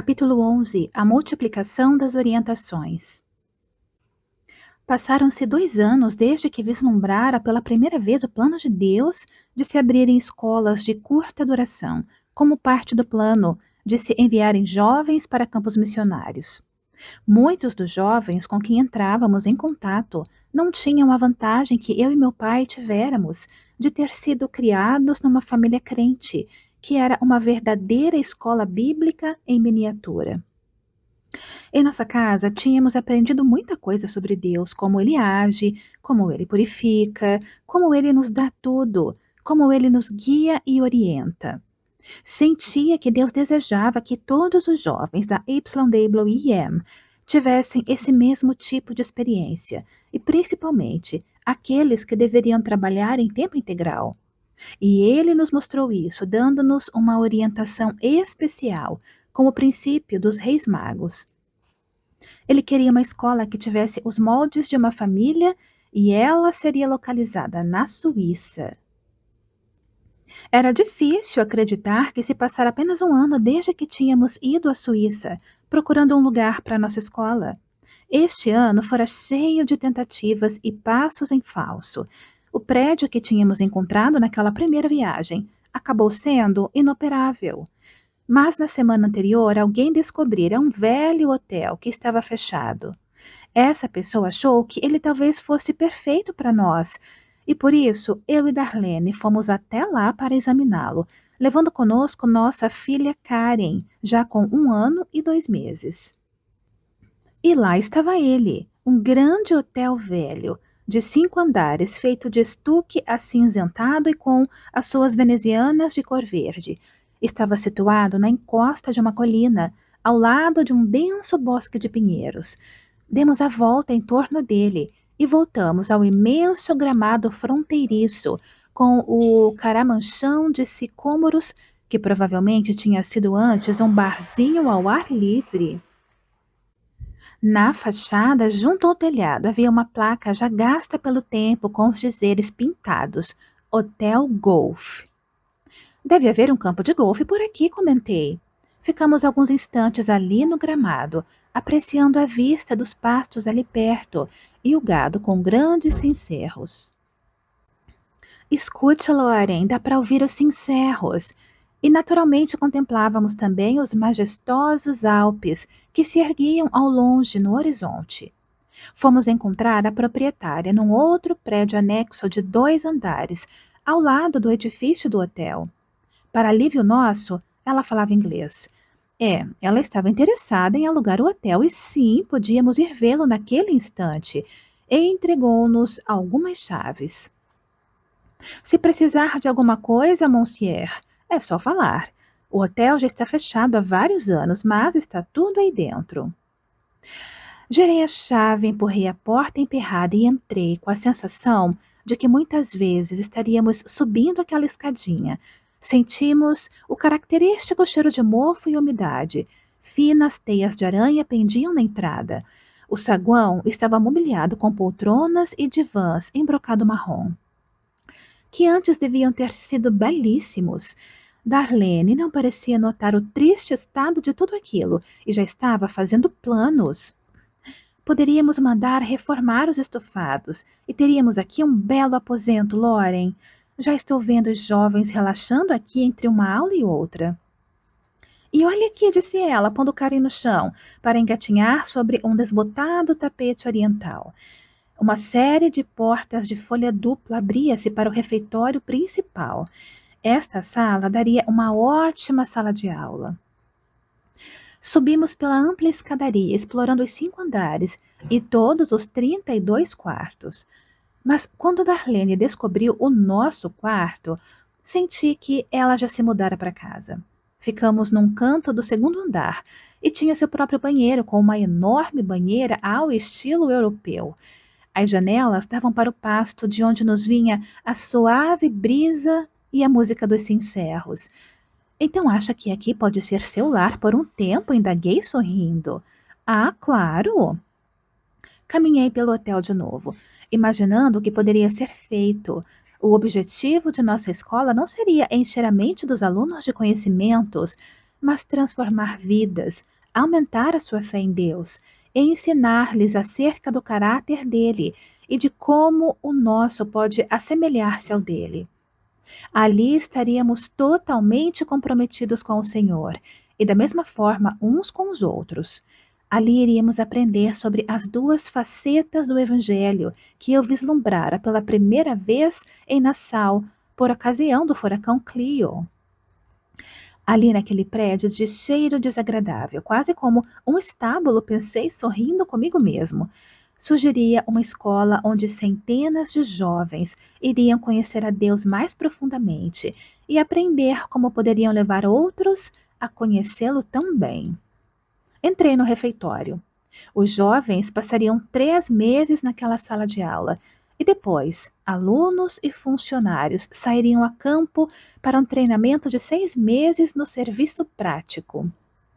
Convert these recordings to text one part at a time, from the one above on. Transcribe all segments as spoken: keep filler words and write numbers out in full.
Capítulo onze. A multiplicação das orientações. Passaram-se dois anos desde que vislumbrara pela primeira vez o plano de Deus de se abrirem escolas de curta duração, como parte do plano de se enviarem jovens para campos missionários. Muitos dos jovens com quem entrávamos em contato não tinham a vantagem que eu e meu pai tivéramos de ter sido criados numa família crente, que era uma verdadeira escola bíblica em miniatura. Em nossa casa, tínhamos aprendido muita coisa sobre Deus, como ele age, como ele purifica, como ele nos dá tudo, como ele nos guia e orienta. Sentia que Deus desejava que todos os jovens da Y W I M tivessem esse mesmo tipo de experiência, e principalmente aqueles que deveriam trabalhar em tempo integral. E ele nos mostrou isso, dando-nos uma orientação especial, com o princípio dos reis magos. Ele queria uma escola que tivesse os moldes de uma família e ela seria localizada na Suíça. Era difícil acreditar que se passara apenas um ano desde que tínhamos ido à Suíça, procurando um lugar para nossa escola. Este ano fora cheio de tentativas e passos em falso. O prédio que tínhamos encontrado naquela primeira viagem acabou sendo inoperável. Mas na semana anterior, alguém descobrira um velho hotel que estava fechado. Essa pessoa achou que ele talvez fosse perfeito para nós, e por isso eu e Darlene fomos até lá para examiná-lo, levando conosco nossa filha Karen, já com um ano e dois meses. E lá estava ele, um grande hotel velho, de cinco andares, feito de estuque acinzentado e com as suas venezianas de cor verde. Estava situado na encosta de uma colina, ao lado de um denso bosque de pinheiros. Demos a volta em torno dele e voltamos ao imenso gramado fronteiriço, com o caramanchão de sicômoros, que provavelmente tinha sido antes um barzinho ao ar livre. Na fachada, junto ao telhado, havia uma placa já gasta pelo tempo com os dizeres pintados: Hotel Golf. Deve haver um campo de golfe por aqui, comentei. Ficamos alguns instantes ali no gramado, apreciando a vista dos pastos ali perto e o gado com grandes cencerros. Escute, Lauren, dá para ouvir os cencerros. E naturalmente contemplávamos também os majestosos Alpes que se erguiam ao longe no horizonte. Fomos encontrar a proprietária num outro prédio anexo de dois andares, ao lado do edifício do hotel. Para alívio nosso, ela falava inglês. É, ela estava interessada em alugar o hotel e sim, podíamos ir vê-lo naquele instante. E entregou-nos algumas chaves. Se precisar de alguma coisa, monsieur, é só falar. O hotel já está fechado há vários anos, mas está tudo aí dentro. Girei a chave, empurrei a porta emperrada e entrei com a sensação de que muitas vezes estaríamos subindo aquela escadinha. Sentimos o característico cheiro de mofo e umidade. Finas teias de aranha pendiam na entrada. O saguão estava mobiliado com poltronas e divãs em brocado marrom, que antes deviam ter sido belíssimos. Darlene não parecia notar o triste estado de tudo aquilo e já estava fazendo planos. Poderíamos mandar reformar os estofados e teríamos aqui um belo aposento, Lauren. Já estou vendo os jovens relaxando aqui entre uma aula e outra. E olha aqui, disse ela, pondo Karen no chão, para engatinhar sobre um desbotado tapete oriental. Uma série de portas de folha dupla abria-se para o refeitório principal. Esta sala daria uma ótima sala de aula. Subimos pela ampla escadaria, explorando os cinco andares e todos os trinta e dois quartos. Mas quando Darlene descobriu o nosso quarto, senti que ela já se mudara para casa. Ficamos num canto do segundo andar e tinha seu próprio banheiro, com uma enorme banheira ao estilo europeu. As janelas davam para o pasto, de onde nos vinha a suave brisa e a música dos cencerros. Então acha que aqui pode ser seu lar por um tempo? Indaguei sorrindo. Ah, claro! Caminhei pelo hotel de novo, imaginando o que poderia ser feito. O objetivo de nossa escola não seria encher a mente dos alunos de conhecimentos, mas transformar vidas, aumentar a sua fé em Deus e ensinar-lhes acerca do caráter dele e de como o nosso pode assemelhar-se ao dele. Ali estaríamos totalmente comprometidos com o Senhor e, da mesma forma, uns com os outros. Ali iríamos aprender sobre as duas facetas do Evangelho que eu vislumbrara pela primeira vez em Nassau, por ocasião do furacão Cleo. Ali naquele prédio de cheiro desagradável, quase como um estábulo, pensei sorrindo comigo mesmo. Surgiria uma escola onde centenas de jovens iriam conhecer a Deus mais profundamente e aprender como poderiam levar outros a conhecê-lo também. Entrei no refeitório. Os jovens passariam três meses naquela sala de aula e depois, alunos e funcionários sairiam a campo para um treinamento de seis meses no serviço prático.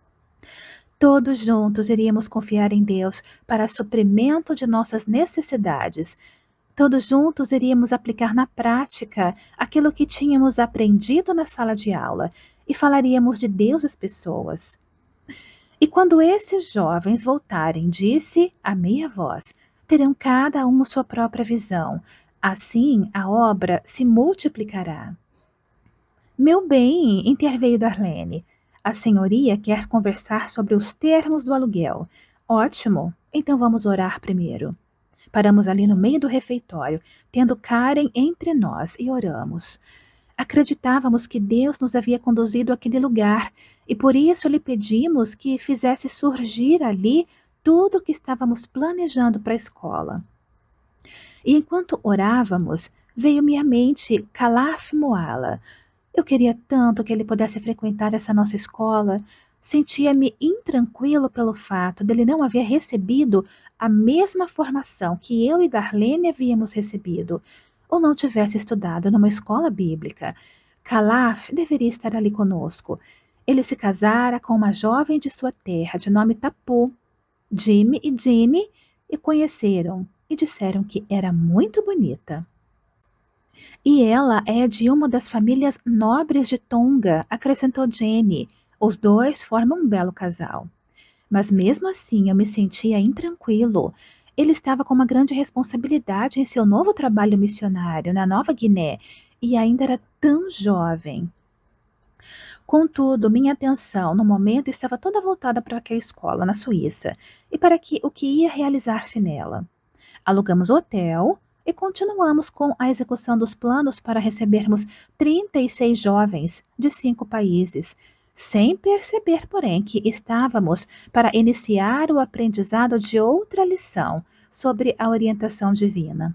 Todos juntos iríamos confiar em Deus para suprimento de nossas necessidades. Todos juntos iríamos aplicar na prática aquilo que tínhamos aprendido na sala de aula e falaríamos de Deus às pessoas. E quando esses jovens voltarem, disse a meia voz, terão cada um sua própria visão. Assim a obra se multiplicará. Meu bem, interveio Darlene. A senhoria quer conversar sobre os termos do aluguel. Ótimo, então vamos orar primeiro. Paramos ali no meio do refeitório, tendo Karen entre nós, e oramos. Acreditávamos que Deus nos havia conduzido àquele lugar e por isso lhe pedimos que fizesse surgir ali tudo o que estávamos planejando para a escola. E enquanto orávamos, veio-me à mente Calaf Moala. Eu queria tanto que ele pudesse frequentar essa nossa escola. Sentia-me intranquilo pelo fato dele não haver recebido a mesma formação que eu e Darlene havíamos recebido, ou não tivesse estudado numa escola bíblica. Calaf deveria estar ali conosco. Ele se casara com uma jovem de sua terra, de nome Tapu. Jimmy e Jeannie o conheceram e disseram que era muito bonita. E ela é de uma das famílias nobres de Tonga, acrescentou Jenny. Os dois formam um belo casal. Mas mesmo assim eu me sentia intranquilo. Ele estava com uma grande responsabilidade em seu novo trabalho missionário na Nova Guiné e ainda era tão jovem. Contudo, minha atenção no momento estava toda voltada para aquela escola na Suíça e para que, o que ia realizar-se nela. Alugamos o hotel e continuamos com a execução dos planos para recebermos trinta e seis jovens de cinco países, sem perceber, porém, que estávamos para iniciar o aprendizado de outra lição sobre a orientação divina.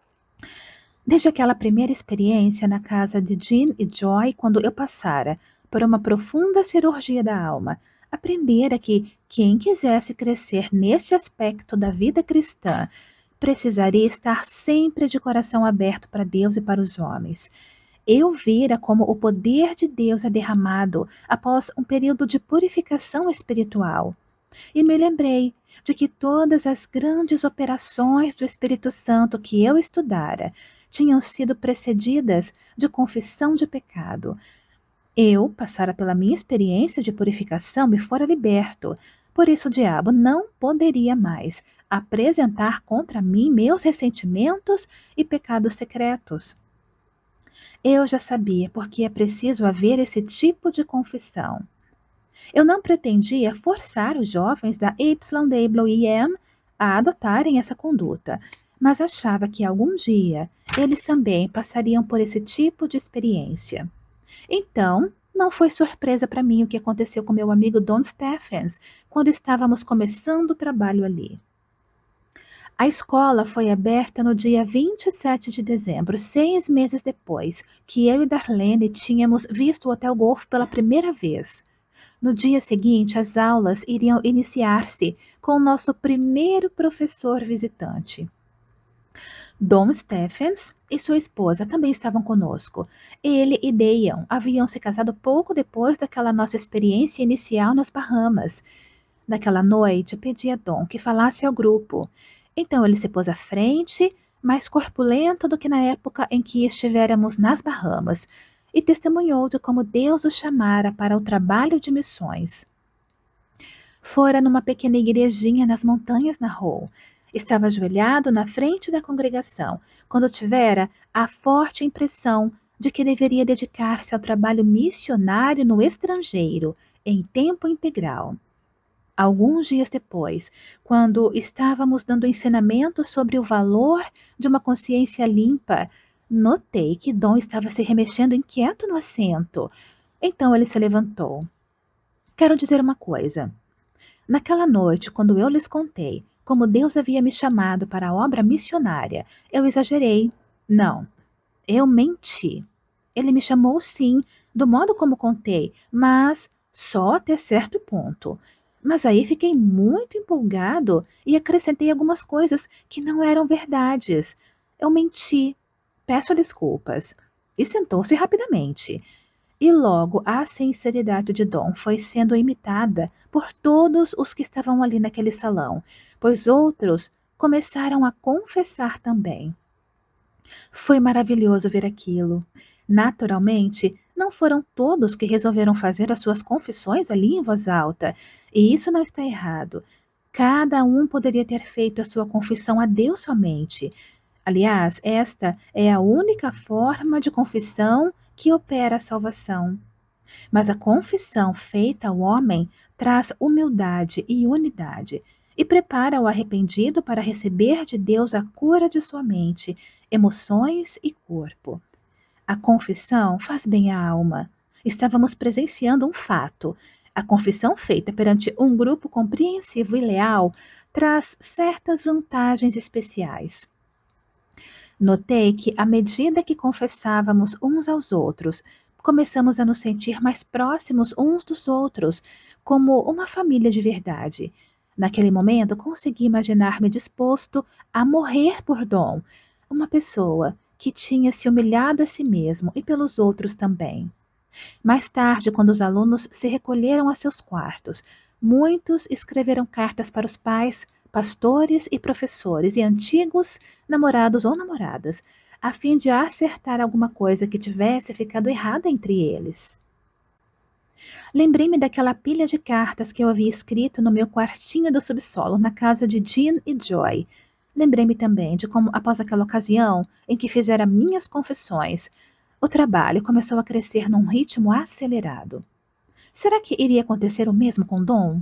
Desde aquela primeira experiência na casa de Jean e Joy, quando eu passara por uma profunda cirurgia da alma, aprendera que quem quisesse crescer neste aspecto da vida cristã precisaria estar sempre de coração aberto para Deus e para os homens. Eu vira como o poder de Deus é derramado após um período de purificação espiritual. E me lembrei de que todas as grandes operações do Espírito Santo que eu estudara tinham sido precedidas de confissão de pecado. Eu passara pela minha experiência de purificação e fora liberto. Por isso o diabo não poderia mais apresentar contra mim meus ressentimentos e pecados secretos. Eu já sabia porque é preciso haver esse tipo de confissão. Eu não pretendia forçar os jovens da Y W I M a adotarem essa conduta, mas achava que algum dia eles também passariam por esse tipo de experiência. Então, não foi surpresa para mim o que aconteceu com meu amigo Don Stephens quando estávamos começando o trabalho ali. A escola foi aberta no dia vinte e sete de dezembro, seis meses depois que eu e Darlene tínhamos visto o Hotel Golf pela primeira vez. No dia seguinte, as aulas iriam iniciar-se com o nosso primeiro professor visitante. Don Stephens e sua esposa também estavam conosco. Ele e Dayan haviam se casado pouco depois daquela nossa experiência inicial nas Bahamas. Naquela noite, pedi a Don que falasse ao grupo. Então ele se pôs à frente, mais corpulento do que na época em que estivéramos nas Bahamas, e testemunhou de como Deus o chamara para o trabalho de missões. Fora numa pequena igrejinha nas montanhas na Hull. Estava ajoelhado na frente da congregação, quando tivera a forte impressão de que deveria dedicar-se ao trabalho missionário no estrangeiro, em tempo integral. Alguns dias depois, quando estávamos dando ensinamento sobre o valor de uma consciência limpa, notei que Dom estava se remexendo inquieto no assento. Então ele se levantou. Quero dizer uma coisa. Naquela noite, quando eu lhes contei como Deus havia me chamado para a obra missionária, eu exagerei. Não, eu menti. Ele me chamou sim, do modo como contei, mas só até certo ponto. Mas aí fiquei muito empolgado e acrescentei algumas coisas que não eram verdades. Eu menti. Peço desculpas. E sentou-se rapidamente. E logo a sinceridade de Dom foi sendo imitada por todos os que estavam ali naquele salão, pois outros começaram a confessar também. Foi maravilhoso ver aquilo. Naturalmente, não foram todos que resolveram fazer as suas confissões ali em voz alta, e isso não está errado. Cada um poderia ter feito a sua confissão a Deus somente. Aliás, esta é a única forma de confissão que opera a salvação. Mas a confissão feita ao homem traz humildade e unidade e prepara o arrependido para receber de Deus a cura de sua mente, emoções e corpo. A confissão faz bem à alma. Estávamos presenciando um fato. A confissão feita perante um grupo compreensivo e leal traz certas vantagens especiais. Notei que, à medida que confessávamos uns aos outros, começamos a nos sentir mais próximos uns dos outros, como uma família de verdade. Naquele momento, consegui imaginar-me disposto a morrer por Dom, uma pessoa que tinha se humilhado a si mesmo e pelos outros também. Mais tarde, quando os alunos se recolheram a seus quartos, muitos escreveram cartas para os pais, pastores e professores e antigos namorados ou namoradas, a fim de acertar alguma coisa que tivesse ficado errada entre eles. Lembrei-me daquela pilha de cartas que eu havia escrito no meu quartinho do subsolo, na casa de Jean e Joy. Lembrei-me também de como, após aquela ocasião em que fizera minhas confissões, o trabalho começou a crescer num ritmo acelerado. Será que iria acontecer o mesmo com Dom?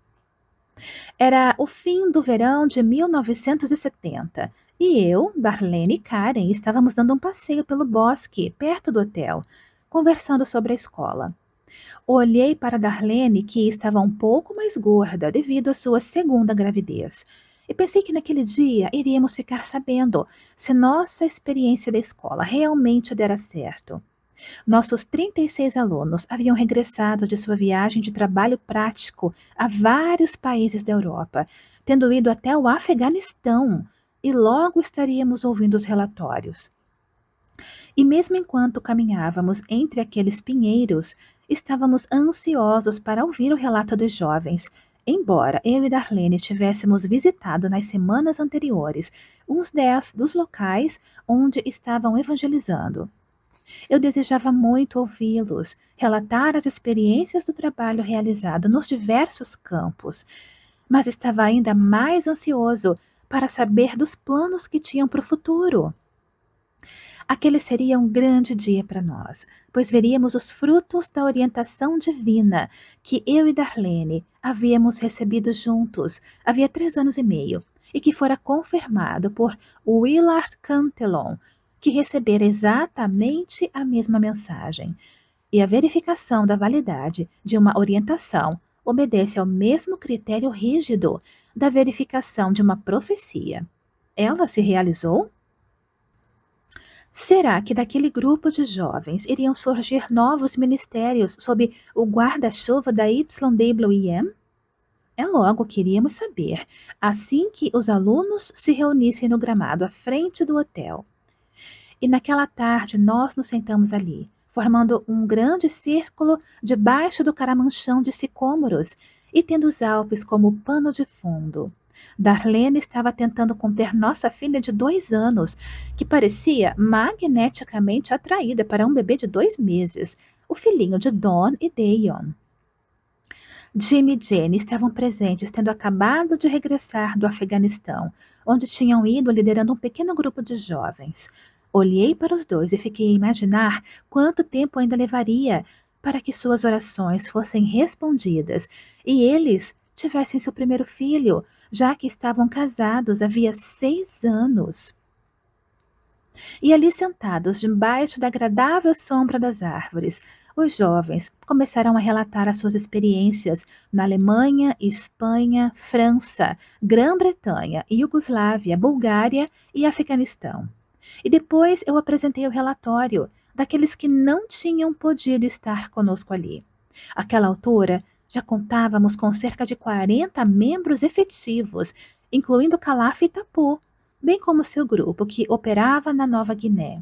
Era o fim do verão de mil novecentos e setenta e eu, Darlene e Karen estávamos dando um passeio pelo bosque, perto do hotel, conversando sobre a escola. Olhei para Darlene, que estava um pouco mais gorda devido à sua segunda gravidez, e pensei que naquele dia iríamos ficar sabendo se nossa experiência da escola realmente dera certo. Nossos trinta e seis alunos haviam regressado de sua viagem de trabalho prático a vários países da Europa, tendo ido até o Afeganistão, e logo estaríamos ouvindo os relatórios. E mesmo enquanto caminhávamos entre aqueles pinheiros, estávamos ansiosos para ouvir o relato dos jovens, embora eu e Darlene tivéssemos visitado nas semanas anteriores uns dez dos locais onde estavam evangelizando. Eu desejava muito ouvi-los, relatar as experiências do trabalho realizado nos diversos campos, mas estava ainda mais ansioso para saber dos planos que tinham para o futuro. Aquele seria um grande dia para nós, pois veríamos os frutos da orientação divina que eu e Darlene havíamos recebido juntos havia três anos e meio, e que fora confirmado por Willard Cantillon, que recebera exatamente a mesma mensagem. E a verificação da validade de uma orientação obedece ao mesmo critério rígido da verificação de uma profecia. Ela se realizou? Será que daquele grupo de jovens iriam surgir novos ministérios sob o guarda-chuva da Y W M? É logo que iríamos saber, assim que os alunos se reunissem no gramado à frente do hotel. E naquela tarde nós nos sentamos ali, formando um grande círculo debaixo do caramanchão de sicômoros e tendo os Alpes como pano de fundo. Darlene estava tentando conter nossa filha de dois anos, que parecia magneticamente atraída para um bebê de dois meses, o filhinho de Dawn e Dayon. Jim e Jane estavam presentes, tendo acabado de regressar do Afeganistão, onde tinham ido liderando um pequeno grupo de jovens. Olhei para os dois e fiquei a imaginar quanto tempo ainda levaria para que suas orações fossem respondidas e eles tivessem seu primeiro filho, já que estavam casados havia seis anos. E ali sentados debaixo da agradável sombra das árvores, os jovens começaram a relatar as suas experiências na Alemanha, Espanha, França, Grã-Bretanha, Iugoslávia, Bulgária e Afeganistão. E depois eu apresentei o relatório daqueles que não tinham podido estar conosco ali. Àquela altura, já contávamos com cerca de quarenta membros efetivos, incluindo Calaf e Tapu, bem como seu grupo que operava na Nova Guiné.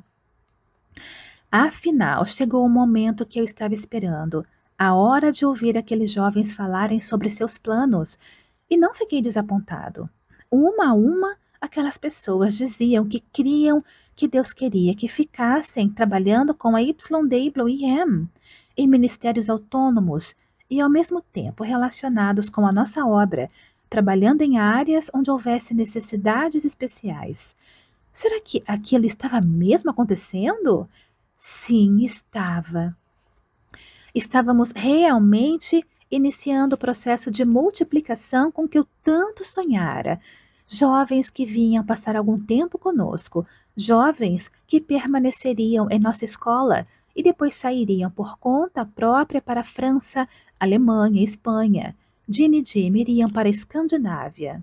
Afinal, chegou o momento que eu estava esperando, a hora de ouvir aqueles jovens falarem sobre seus planos, e não fiquei desapontado. Uma a uma, aquelas pessoas diziam que criam que Deus queria que ficassem trabalhando com a Y W I M em ministérios autônomos e ao mesmo tempo relacionados com a nossa obra, trabalhando em áreas onde houvesse necessidades especiais. Será que aquilo estava mesmo acontecendo? Sim, estava. Estávamos realmente iniciando o processo de multiplicação com que eu tanto sonhara. Jovens que vinham passar algum tempo conosco, jovens que permaneceriam em nossa escola e depois sairiam por conta própria para a França, Alemanha e Espanha. Jean e Jim iriam para a Escandinávia.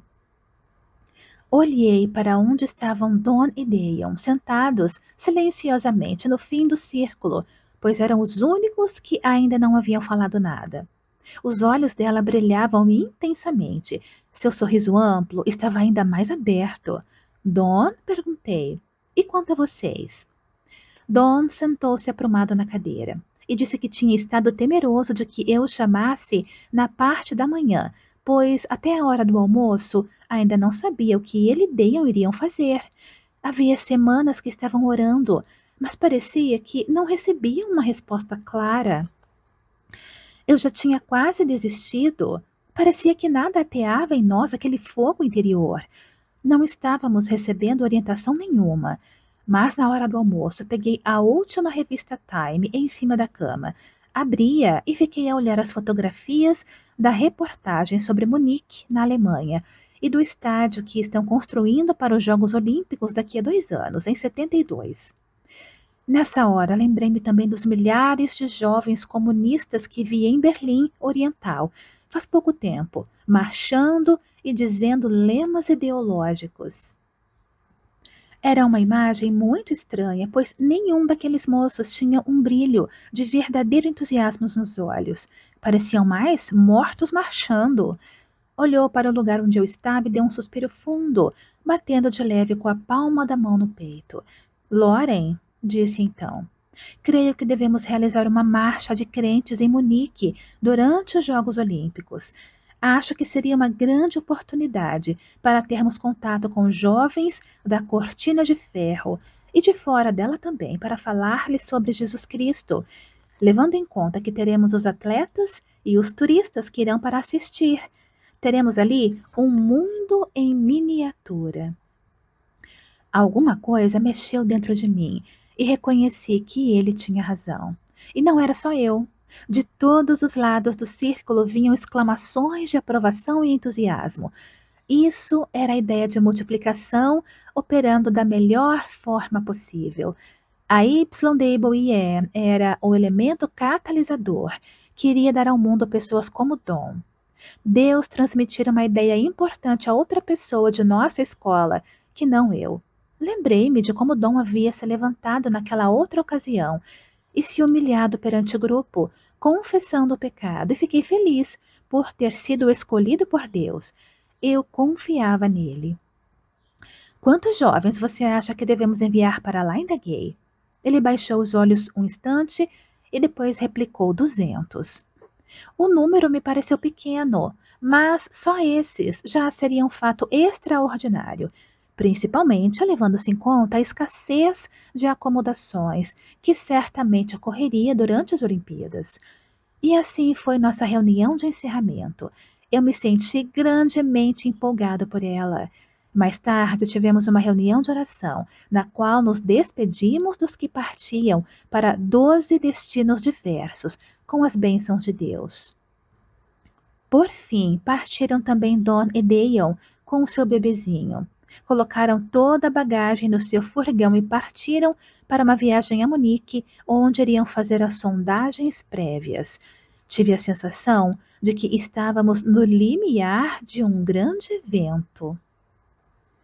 Olhei para onde estavam Don e Deon, sentados silenciosamente no fim do círculo, pois eram os únicos que ainda não haviam falado nada. Os olhos dela brilhavam intensamente. Seu sorriso amplo estava ainda mais aberto. Don, perguntei, e quanto a vocês? Don sentou-se aprumado na cadeira e disse que tinha estado temeroso de que eu o chamasse na parte da manhã, pois até a hora do almoço ainda não sabia o que ele e Deon iriam fazer. Havia semanas que estavam orando, mas parecia que não recebiam uma resposta clara. Eu já tinha quase desistido. Parecia que nada ateava em nós aquele fogo interior. Não estávamos recebendo orientação nenhuma. Mas na hora do almoço peguei a última revista Time em cima da cama. Abri-a e fiquei a olhar as fotografias da reportagem sobre Munique, na Alemanha, e do estádio que estão construindo para os Jogos Olímpicos daqui a dois anos, em setenta e dois. Nessa hora, lembrei-me também dos milhares de jovens comunistas que vi em Berlim Oriental, faz pouco tempo, marchando e dizendo lemas ideológicos. Era uma imagem muito estranha, pois nenhum daqueles moços tinha um brilho de verdadeiro entusiasmo nos olhos. Pareciam mais mortos marchando. Olhou para o lugar onde eu estava e deu um suspiro fundo, batendo de leve com a palma da mão no peito. Lauren, disse então, creio que devemos realizar uma marcha de crentes em Munique durante os Jogos Olímpicos. Acho que seria uma grande oportunidade para termos contato com jovens da Cortina de Ferro e de fora dela também para falar-lhes sobre Jesus Cristo, levando em conta que teremos os atletas e os turistas que irão para assistir. Teremos ali um mundo em miniatura. Alguma coisa mexeu dentro de mim e reconheci que ele tinha razão. E não era só eu. De todos os lados do círculo vinham exclamações de aprovação e entusiasmo. Isso era a ideia de multiplicação operando da melhor forma possível. A Y W I M era o elemento catalisador que iria dar ao mundo pessoas como Dom. Deus transmitira uma ideia importante a outra pessoa de nossa escola, que não eu. Lembrei-me de como Dom havia se levantado naquela outra ocasião e se humilhado perante o grupo, confessando o pecado, e fiquei feliz por ter sido escolhido por Deus. Eu confiava nele. Quantos jovens você acha que devemos enviar para lá? Indaguei. Ele baixou os olhos um instante e depois replicou duzentos. O número me pareceu pequeno, mas só esses já seria um fato extraordinário, principalmente levando-se em conta a escassez de acomodações que certamente ocorreria durante as Olimpíadas. E assim foi nossa reunião de encerramento. Eu me senti grandemente empolgado por ela. Mais tarde, tivemos uma reunião de oração, na qual nos despedimos dos que partiam para doze destinos diversos, com as bênçãos de Deus. Por fim, partiram também Don e Deon com o seu bebezinho. Colocaram toda a bagagem no seu furgão e partiram para uma viagem a Munique, onde iriam fazer as sondagens prévias. Tive a sensação de que estávamos no limiar de um grande evento.